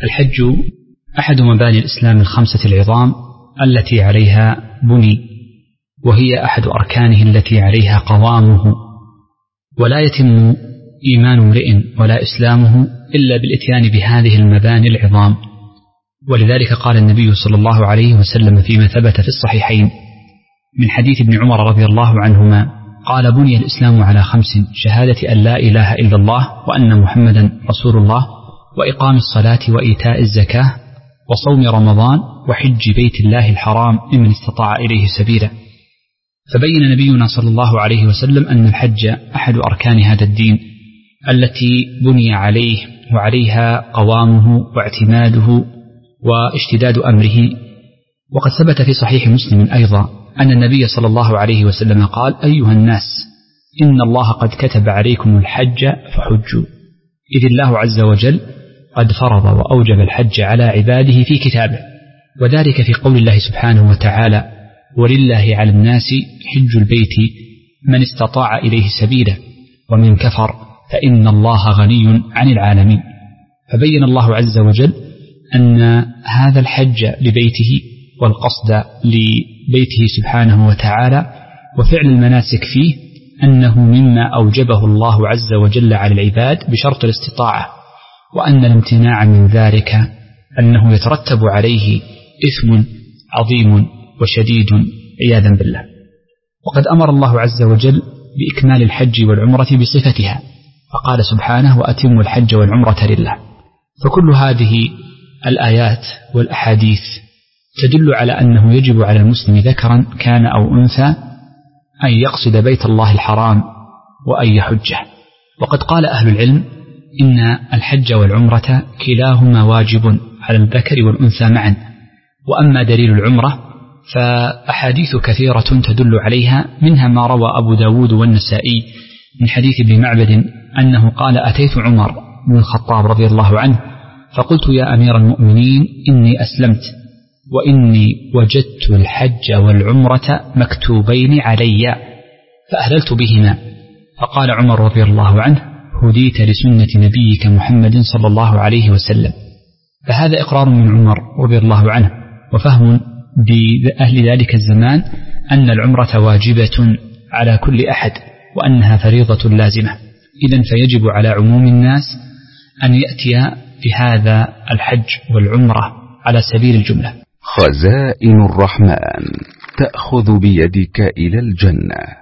الحج أحد مباني الإسلام الخمسة العظام التي عليها بني، وهي أحد أركانه التي عليها قوامه، ولا يتم إيمان امرئ ولا إسلامه إلا بالإتيان بهذه المباني العظام. ولذلك قال النبي صلى الله عليه وسلم فيما ثبت في الصحيحين من حديث ابن عمر رضي الله عنهما قال: بني الإسلام على 5: شهادة أن لا إله إلا الله وأن محمدا رسول الله، وإقام الصلاة وإيتاء الزكاة وصوم رمضان وحج بيت الله الحرام لمن استطاع إليه سبيلا. فبين نبينا صلى الله عليه وسلم أن الحج أحد أركان هذا الدين التي بني عليه وعليها قوامه واعتماده واشتداد أمره. وقد ثبت في صحيح مسلم أيضا أن النبي صلى الله عليه وسلم قال: أيها الناس، إن الله قد كتب عليكم الحج فحجوا، إذ الله عز وجل قد فرض وأوجب الحج على عباده في كتابه، وذلك في قول الله سبحانه وتعالى: ولله على الناس حج البيت من استطاع إليه سبيلا ومن كفر فإن الله غني عن العالمين. فبين الله عز وجل أن هذا الحج لبيته والقصد لبيته سبحانه وتعالى وفعل المناسك فيه أنه مما أوجبه الله عز وجل على العباد بشرط الاستطاعة، وأن الامتناع من ذلك أنه يترتب عليه إثم عظيم وشديد عياذا بالله. وقد أمر الله عز وجل بإكمال الحج والعمرة بصفتها، فقال سبحانه: وأتموا الحج والعمرة لله. فكل هذه الآيات والأحاديث تدل على أنه يجب على المسلم ذكرا كان أو أنثى أن يقصد بيت الله الحرام وأن يحجه. وقد قال أهل العلم إن الحج والعمرة كلاهما واجب على الذكر والأنثى معا. وأما دليل العمرة فأحاديث كثيرة تدل عليها، منها ما روى أبو داود والنسائي من حديث ابن معبد أنه قال: أتيت عمر بن الخطاب رضي الله عنه فقلت: يا أمير المؤمنين، إني أسلمت وإني وجدت الحج والعمرة مكتوبين علي فأهللت بهما. فقال عمر رضي الله عنه: هديت لسنة نبيك محمد صلى الله عليه وسلم. فهذا إقرار من عمر رضي الله عنه وفهم بأهل ذلك الزمان أن العمرة واجبة على كل أحد وأنها فريضة لازمة. إذن فيجب على عموم الناس أن يأتي بهذا الحج والعمرة على سبيل الجملة. خزائن الرحمن تأخذ بيدك إلى الجنة.